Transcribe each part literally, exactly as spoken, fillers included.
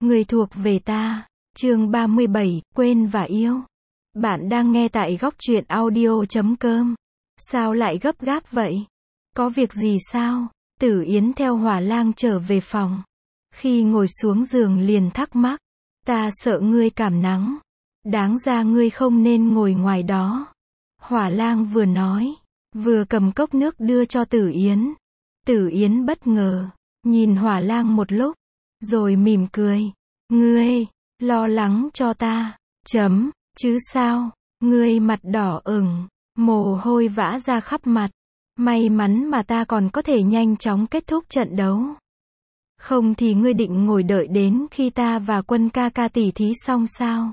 Người thuộc về ta. Chương ba mươi bảy, quên và yêu. Bạn đang nghe tại góc truyện audio chấm com. Sao lại gấp gáp vậy? Có việc gì sao? Tử Yến theo Hỏa Lang trở về phòng. Khi ngồi xuống giường liền thắc mắc. Ta sợ ngươi cảm nắng. Đáng ra ngươi không nên ngồi ngoài đó. Hỏa Lang vừa nói, vừa cầm cốc nước đưa cho Tử Yến. Tử Yến bất ngờ, nhìn Hỏa Lang một lúc, rồi mỉm cười. Ngươi, lo lắng cho ta, chấm, chứ sao, ngươi mặt đỏ ửng, mồ hôi vã ra khắp mặt. May mắn mà ta còn có thể nhanh chóng kết thúc trận đấu. Không thì ngươi định ngồi đợi đến khi ta và Quân ca ca tỉ thí xong sao?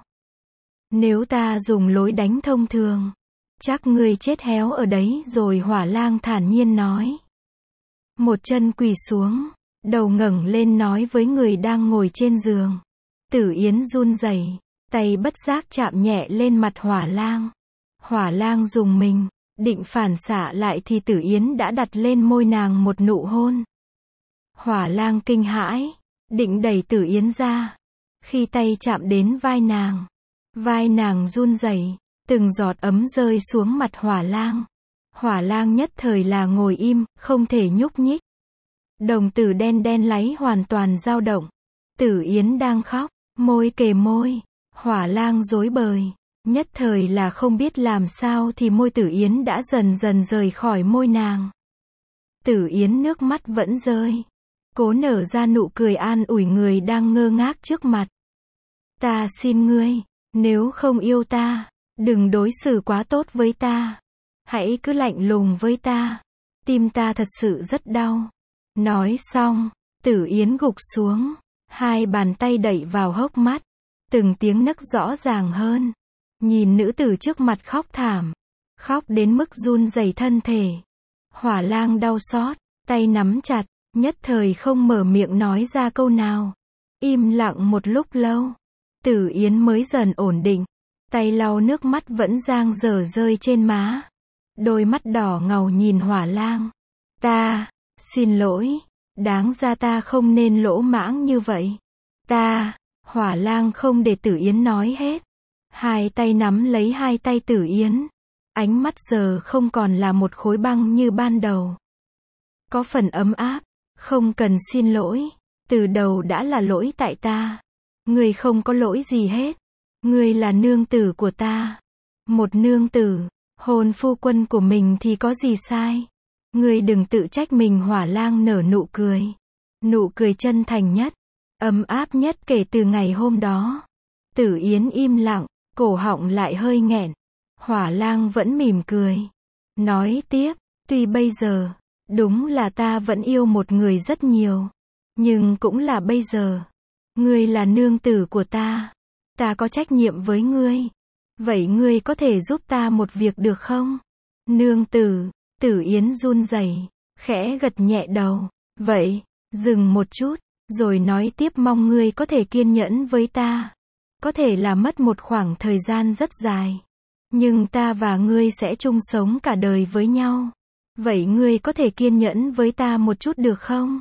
Nếu ta dùng lối đánh thông thường, chắc ngươi chết héo ở đấy rồi. Hỏa Lang thản nhiên nói. Một chân quỳ xuống, đầu ngẩng lên nói với người đang ngồi trên giường. Tử Yến run rẩy, tay bất giác chạm nhẹ lên mặt Hỏa Lang. Hỏa Lang rùng mình, định phản xạ lại thì Tử Yến đã đặt lên môi nàng một nụ hôn. Hỏa Lang kinh hãi, định đẩy Tử Yến ra. Khi tay chạm đến vai nàng, vai nàng run rẩy, từng giọt ấm rơi xuống mặt Hỏa Lang. Hỏa Lang nhất thời là ngồi im, không thể nhúc nhích. Đồng tử đen đen láy hoàn toàn dao động. Tử Yến đang khóc, môi kề môi. Hỏa Lang rối bời, nhất thời là không biết làm sao thì môi Tử Yến đã dần dần rời khỏi môi nàng. Tử Yến nước mắt vẫn rơi, cố nở ra nụ cười an ủi người đang ngơ ngác trước mặt. Ta xin ngươi, nếu không yêu ta, đừng đối xử quá tốt với ta. Hãy cứ lạnh lùng với ta. Tim ta thật sự rất đau. Nói xong, Tử Yến gục xuống, hai bàn tay đẩy vào hốc mắt, từng tiếng nấc rõ ràng hơn. Nhìn nữ tử trước mặt khóc thảm, khóc đến mức run rẩy thân thể. Hỏa Lang đau xót, tay nắm chặt, nhất thời không mở miệng nói ra câu nào. Im lặng một lúc lâu, Tử Yến mới dần ổn định, tay lau nước mắt vẫn giang dở rơi trên má. Đôi mắt đỏ ngầu nhìn Hỏa Lang. Ta, xin lỗi, đáng ra ta không nên lỗ mãng như vậy. Ta, Hỏa Lang không để Tử Yến nói hết. Hai tay nắm lấy hai tay Tử Yến. Ánh mắt giờ không còn là một khối băng như ban đầu. Có phần ấm áp. Không cần xin lỗi. Từ đầu đã là lỗi tại ta. Ngươi không có lỗi gì hết. Ngươi là nương tử của ta. Một nương tử, hôn phu quân của mình thì có gì sai. Ngươi đừng tự trách mình. Hỏa Lang nở nụ cười. Nụ cười chân thành nhất, ấm áp nhất kể từ ngày hôm đó. Tử Yến im lặng, cổ họng lại hơi nghẹn. Hỏa Lang vẫn mỉm cười. Nói tiếp, tuy bây giờ, đúng là ta vẫn yêu một người rất nhiều. Nhưng cũng là bây giờ. Ngươi là nương tử của ta. Ta có trách nhiệm với ngươi. Vậy ngươi có thể giúp ta một việc được không? Nương tử, Tử Yến run rẩy, khẽ gật nhẹ đầu. Vậy, dừng một chút, rồi nói tiếp mong ngươi có thể kiên nhẫn với ta. Có thể là mất một khoảng thời gian rất dài. Nhưng ta và ngươi sẽ chung sống cả đời với nhau. Vậy ngươi có thể kiên nhẫn với ta một chút được không?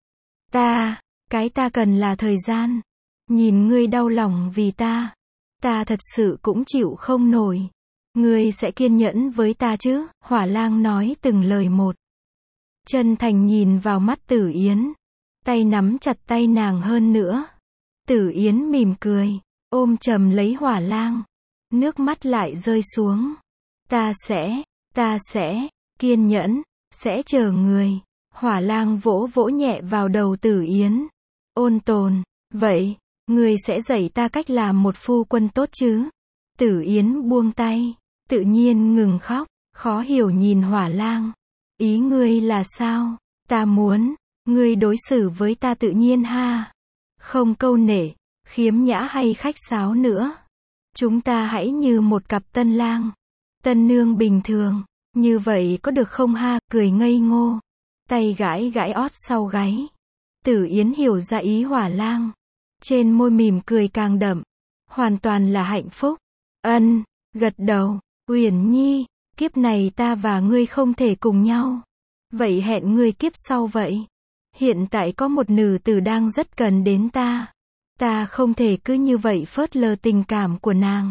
Ta, cái ta cần là thời gian. Nhìn ngươi đau lòng vì ta, ta thật sự cũng chịu không nổi. Ngươi sẽ kiên nhẫn với ta chứ? Hỏa Lang nói từng lời một. Chân thành nhìn vào mắt Tử Yến. Tay nắm chặt tay nàng hơn nữa. Tử Yến mỉm cười, ôm chầm lấy Hỏa Lang. Nước mắt lại rơi xuống. Ta sẽ, ta sẽ, kiên nhẫn, sẽ chờ người. Hỏa Lang vỗ vỗ nhẹ vào đầu Tử Yến. Ôn tồn, vậy, ngươi sẽ dạy ta cách làm một phu quân tốt chứ? Tử Yến buông tay, tự nhiên ngừng khóc, khó hiểu nhìn Hỏa Lang. Ý ngươi là sao? Ta muốn, ngươi đối xử với ta tự nhiên ha. Không câu nệ, khiếm nhã hay khách sáo nữa. Chúng ta hãy như một cặp tân lang, tân nương bình thường. Như vậy có được không ha? Cười ngây ngô, tay gãi gãi ót sau gáy. Tử Yến hiểu ra ý Hỏa Lang. Trên môi mỉm cười càng đậm. Hoàn toàn là hạnh phúc. Ân, gật đầu. Uyển Nhi, kiếp này ta và ngươi không thể cùng nhau. Vậy hẹn ngươi kiếp sau vậy. Hiện tại có một nữ tử đang rất cần đến ta. Ta không thể cứ như vậy phớt lờ tình cảm của nàng.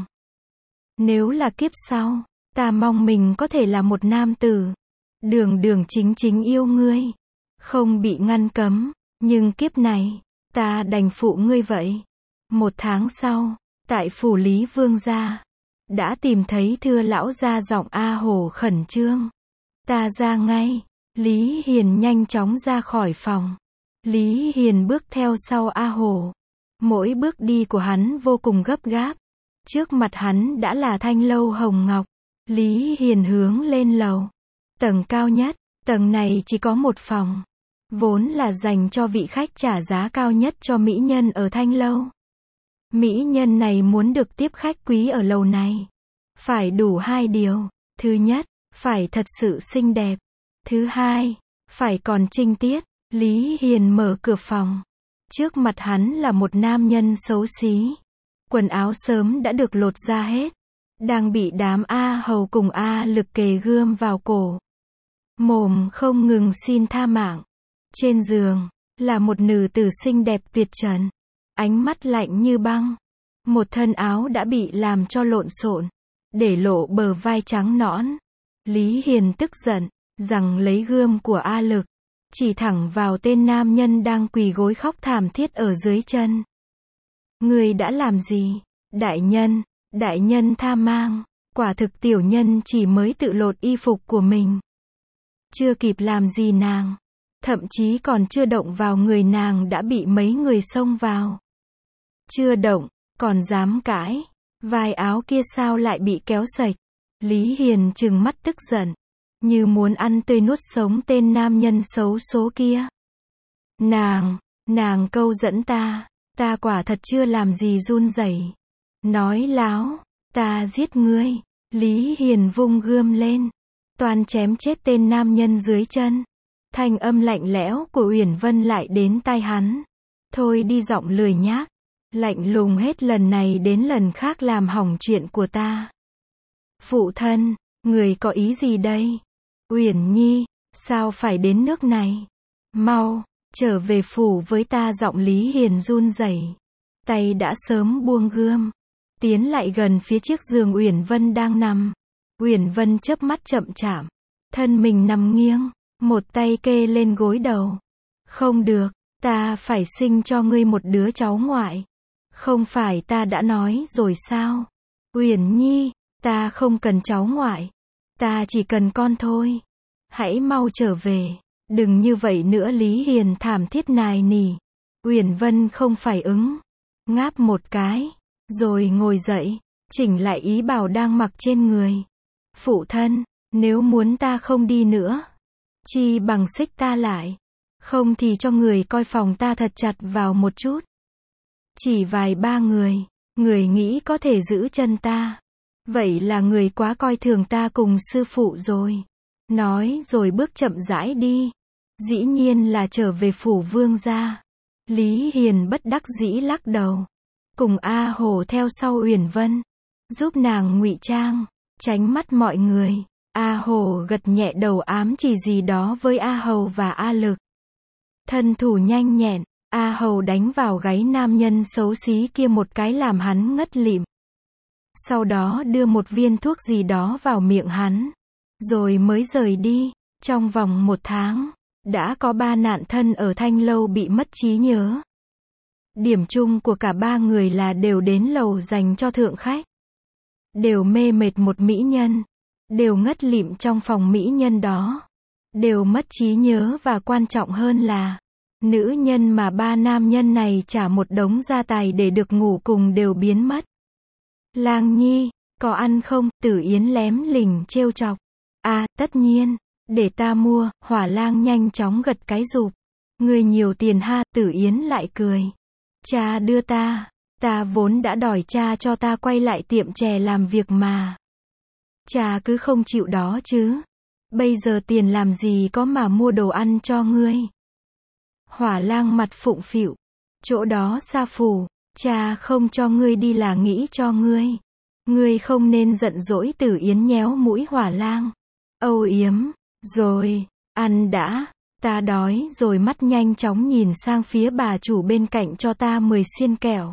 Nếu là kiếp sau, ta mong mình có thể là một nam tử, đường đường chính chính yêu ngươi, không bị ngăn cấm, nhưng kiếp này, ta đành phụ ngươi vậy. Một tháng sau, tại phủ Lý Vương gia, đã tìm thấy thưa lão gia giọng A Hồ khẩn trương. Ta ra ngay. Lý Hiền nhanh chóng ra khỏi phòng. Lý Hiền bước theo sau A Hồ. Mỗi bước đi của hắn vô cùng gấp gáp. Trước mặt hắn đã là thanh lâu hồng ngọc. Lý Hiền hướng lên lầu. Tầng cao nhất, tầng này chỉ có một phòng. Vốn là dành cho vị khách trả giá cao nhất cho mỹ nhân ở thanh lâu. Mỹ nhân này muốn được tiếp khách quý ở lầu này. Phải đủ hai điều. Thứ nhất, phải thật sự xinh đẹp. Thứ hai, phải còn trinh tiết. Lý Hiền mở cửa phòng. Trước mặt hắn là một nam nhân xấu xí. Quần áo sớm đã được lột ra hết. Đang bị đám A Hầu cùng A Lực kề gươm vào cổ. Mồm không ngừng xin tha mạng. Trên giường, là một nữ tử xinh đẹp tuyệt trần. Ánh mắt lạnh như băng. Một thân áo đã bị làm cho lộn xộn, để lộ bờ vai trắng nõn. Lý Hiền tức giận, rằng lấy gươm của A Lực, chỉ thẳng vào tên nam nhân đang quỳ gối khóc thảm thiết ở dưới chân. Ngươi đã làm gì? Đại nhân, đại nhân tha mang, quả thực tiểu nhân chỉ mới tự lột y phục của mình. Chưa kịp làm gì nàng, thậm chí còn chưa động vào người nàng đã bị mấy người xông vào. Chưa động, còn dám cãi, vai áo kia sao lại bị kéo sạch. Lý Hiền trừng mắt tức giận, như muốn ăn tươi nuốt sống tên nam nhân xấu số kia. Nàng, nàng câu dẫn ta, ta quả thật chưa làm gì run rẩy. Nói láo, ta giết ngươi. Lý Hiền vung gươm lên, toan chém chết tên nam nhân dưới chân. Thanh âm lạnh lẽo của Uyển Vân lại đến tai hắn. Thôi đi, giọng lười nhác, lạnh lùng hết lần này đến lần khác làm hỏng chuyện của ta. Phụ thân, người có ý gì đây? Uyển Nhi, sao phải đến nước này? Mau, trở về phủ với ta. Giọng Lý Hiền run rẩy, tay đã sớm buông gươm, tiến lại gần phía chiếc giường Uyển Vân đang nằm. Uyển Vân chớp mắt chậm chạp, thân mình nằm nghiêng, một tay kê lên gối đầu. Không được, ta phải sinh cho ngươi một đứa cháu ngoại. Không phải ta đã nói rồi sao? Uyển Nhi, ta không cần cháu ngoại, ta chỉ cần con thôi. Hãy mau trở về, đừng như vậy nữa. Lý Hiền thảm thiết nài nỉ. Uyển Vân không phải ứng, ngáp một cái, rồi ngồi dậy, chỉnh lại ý bào đang mặc trên người. Phụ thân, nếu muốn ta không đi nữa, chi bằng xích ta lại, không thì cho người coi phòng ta thật chặt vào một chút. Chỉ vài ba người, người nghĩ có thể giữ chân ta. Vậy là người quá coi thường ta cùng sư phụ rồi. Nói rồi bước chậm rãi đi. Dĩ nhiên là trở về phủ Vương gia. Lý Hiền bất đắc dĩ lắc đầu. Cùng A Hồ theo sau Uyển Vân, giúp nàng ngụy trang, tránh mắt mọi người. A Hồ gật nhẹ đầu ám chỉ gì đó với A Hầu và A Lực. Thân thủ nhanh nhẹn, A Hầu đánh vào gáy nam nhân xấu xí kia một cái làm hắn ngất lịm. Sau đó đưa một viên thuốc gì đó vào miệng hắn, rồi mới rời đi. Trong vòng một tháng, đã có ba nạn thân ở thanh lâu bị mất trí nhớ. Điểm chung của cả ba người là đều đến lầu dành cho thượng khách. Đều mê mệt một mỹ nhân. Đều ngất lịm trong phòng mỹ nhân đó. Đều mất trí nhớ và quan trọng hơn là, nữ nhân mà ba nam nhân này trả một đống gia tài để được ngủ cùng đều biến mất. Lang Nhi, có ăn không? Tử Yến lém lỉnh trêu chọc. À, tất nhiên, để ta mua. Hỏa Lang nhanh chóng gật cái rụp. Người nhiều tiền ha. Tử Yến lại cười. Cha đưa ta, ta vốn đã đòi cha cho ta quay lại tiệm chè làm việc mà. Cha cứ không chịu đó chứ. Bây giờ tiền làm gì có mà mua đồ ăn cho ngươi. Hỏa Lang mặt phụng phịu. Chỗ đó xa phủ, cha không cho ngươi đi là nghĩ cho ngươi. Ngươi không nên giận dỗi. Tử Yến nhéo mũi Hỏa Lang. Âu yếm, rồi, ăn đã, Ta đói rồi, mắt nhanh chóng nhìn sang phía bà chủ bên cạnh, cho ta mười xiên kẹo.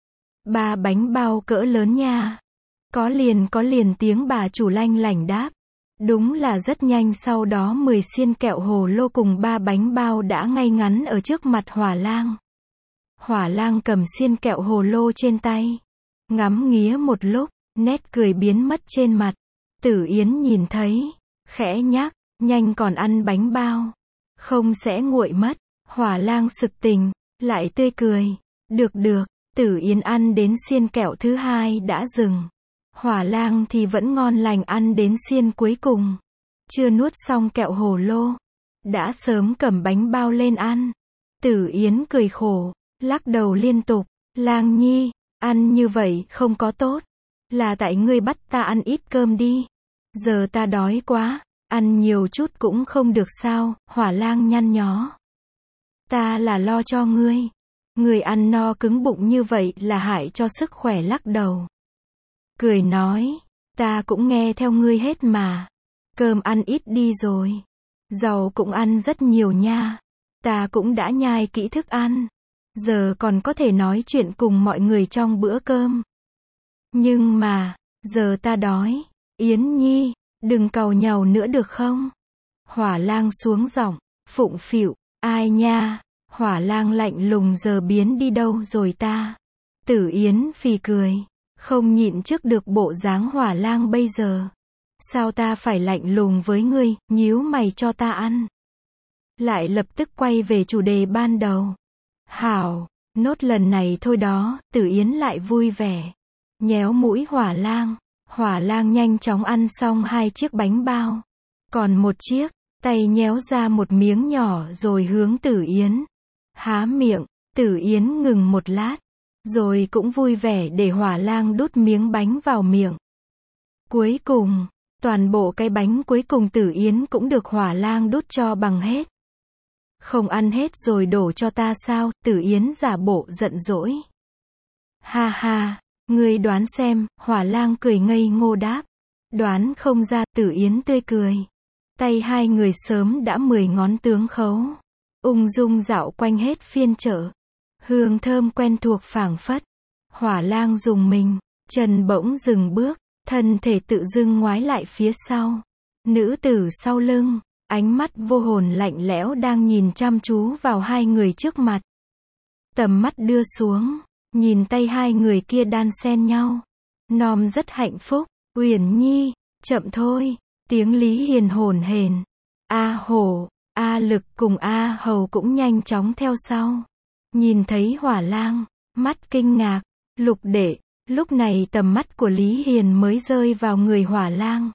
Ba bánh bao cỡ lớn nha. Có liền có liền, tiếng bà chủ lanh lảnh đáp. Đúng là rất nhanh, sau đó mười xiên kẹo hồ lô cùng ba bánh bao đã ngay ngắn ở trước mặt Hỏa Lang. Hỏa Lang cầm xiên kẹo hồ lô trên tay, ngắm nghía một lúc, nét cười biến mất trên mặt. Tử Yến nhìn thấy, khẽ nhắc, nhanh còn ăn bánh bao, không sẽ nguội mất. Hỏa Lang sực tỉnh, lại tươi cười. Được được, Tử Yến ăn đến xiên kẹo thứ hai đã dừng. Hỏa Lang thì vẫn ngon lành ăn đến xiên cuối cùng. Chưa nuốt xong kẹo hồ lô, đã sớm cầm bánh bao lên ăn. Tử Yến cười khổ, lắc đầu liên tục. Lang nhi, ăn như vậy không có tốt. Là tại ngươi bắt ta ăn ít cơm đi. Giờ ta đói quá, ăn nhiều chút cũng không được sao? Hỏa Lang nhăn nhó. Ta là lo cho ngươi. Ngươi ăn no cứng bụng như vậy là hại cho sức khỏe, lắc đầu. Cười nói, ta cũng nghe theo ngươi hết mà. Cơm ăn ít đi rồi. Rau cũng ăn rất nhiều nha. Ta cũng đã nhai kỹ thức ăn. Giờ còn có thể nói chuyện cùng mọi người trong bữa cơm. Nhưng mà, giờ ta đói. Yến nhi, đừng càu nhàu nữa được không? Hỏa Lang xuống giọng, phụng phịu, ai nha? Hỏa Lang lạnh lùng, giờ biến đi đâu rồi ta? Tử Yến phì cười, không nhịn trước được bộ dáng Hỏa Lang bây giờ. Sao ta phải lạnh lùng với ngươi, nhíu mày cho ta ăn? Lại lập tức quay về chủ đề ban đầu. Hảo, nốt lần này thôi đó. Tử Yến lại vui vẻ, nhéo mũi Hỏa Lang. Hỏa Lang nhanh chóng ăn xong hai chiếc bánh bao. Còn một chiếc, tay nhéo ra một miếng nhỏ rồi hướng Tử Yến. Há miệng, Tử Yến ngừng một lát, rồi cũng vui vẻ để Hỏa Lang đút miếng bánh vào miệng. Cuối cùng, toàn bộ cái bánh cuối cùng Tử Yến cũng được Hỏa Lang đút cho bằng hết. Không ăn hết rồi đổ cho ta sao? Tử Yến giả bộ giận dỗi. Ha ha, ngươi đoán xem. Hỏa Lang cười ngây ngô đáp. Đoán không ra. Tử Yến tươi cười. Tay hai người sớm đã mười ngón tướng khấu, ung dung dạo quanh hết phiên chợ. Hương thơm quen thuộc phảng phất. Hỏa Lang dùng mình, chân bỗng dừng bước, thân thể tự dưng ngoái lại phía sau. Nữ tử sau lưng, ánh mắt vô hồn lạnh lẽo đang nhìn chăm chú vào hai người trước mặt. Tầm mắt đưa xuống, nhìn tay hai người kia đan xen nhau. Nom rất hạnh phúc. Uyển nhi, chậm thôi. Tiếng Lý Hiền hồn hển. A Hổ, A Lực cùng A Hầu cũng nhanh chóng theo sau. Nhìn thấy Hỏa Lang, mắt kinh ngạc. Lục đệ. Lúc này tầm mắt của Lý Hiền mới rơi vào người Hỏa Lang.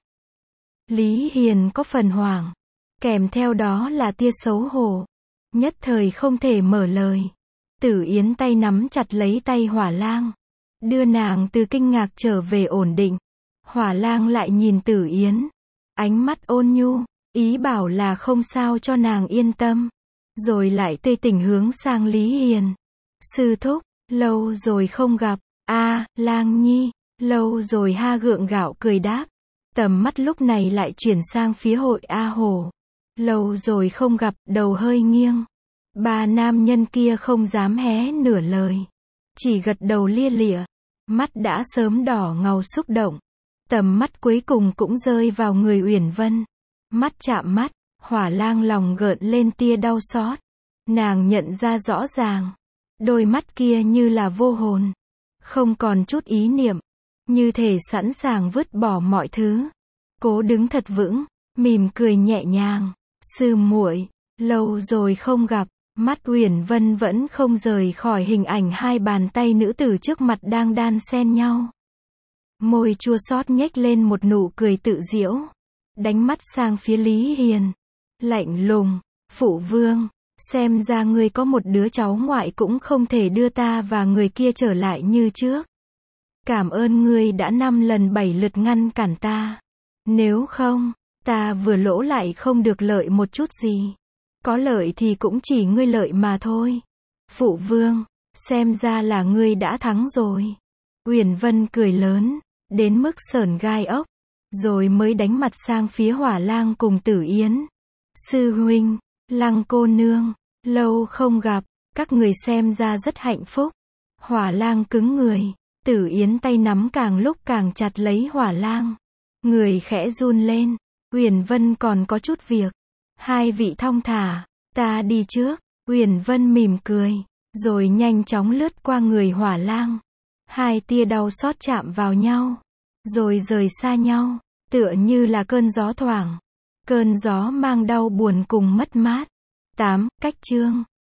Lý Hiền có phần hoảng, kèm theo đó là tia xấu hổ. Nhất thời không thể mở lời. Tử Yến tay nắm chặt lấy tay Hỏa Lang, đưa nàng từ kinh ngạc trở về ổn định. Hỏa Lang lại nhìn Tử Yến, ánh mắt ôn nhu, ý bảo là không sao cho nàng yên tâm. Rồi lại tươi tỉnh hướng sang Lý Hiền. Sư thúc, lâu rồi không gặp. A, Lang nhi, lâu rồi ha, gượng gạo cười đáp. Tầm mắt lúc này lại chuyển sang phía Hội A Hổ. Lâu rồi không gặp, đầu hơi nghiêng. Ba nam nhân kia không dám hé nửa lời, chỉ gật đầu lia lịa. Mắt đã sớm đỏ ngầu xúc động. Tầm mắt cuối cùng cũng rơi vào người Uyển Vân. Mắt chạm mắt, Hỏa Lang lòng gợn lên tia đau xót. Nàng nhận ra rõ ràng, đôi mắt kia như là vô hồn, không còn chút ý niệm, như thể sẵn sàng vứt bỏ mọi thứ. Cố đứng thật vững, mỉm cười nhẹ nhàng. Sư muội, lâu rồi không gặp. Mắt Uyển Vân vẫn không rời khỏi hình ảnh hai bàn tay nữ tử trước mặt đang đan xen nhau. Môi chua xót nhếch lên một nụ cười tự giễu. Đánh mắt sang phía Lý Hiền, lạnh lùng. Phụ vương, xem ra ngươi có một đứa cháu ngoại cũng không thể đưa ta và người kia trở lại như trước. Cảm ơn ngươi đã năm lần bảy lượt ngăn cản ta. Nếu không, ta vừa lỗ lại không được lợi một chút gì. Có lợi thì cũng chỉ ngươi lợi mà thôi. Phụ vương, xem ra là ngươi đã thắng rồi. Uyển Vân cười lớn, đến mức sởn gai ốc, rồi mới đánh mặt sang phía Hỏa Lang cùng Tử Yến. Sư huynh, Lăng cô nương, lâu không gặp, các người xem ra rất hạnh phúc. Hỏa lang cứng người, Tử Yến tay nắm càng lúc càng chặt lấy hỏa lang. Người khẽ run lên, Uyển Vân còn có chút việc. Hai vị thong thả, ta đi trước. Uyển Vân mỉm cười, rồi nhanh chóng lướt qua người hỏa lang. Hai tia đau xót chạm vào nhau, rồi rời xa nhau, tựa như là cơn gió thoảng. Cơn gió mang đau buồn cùng mất mát. tám. Cách chương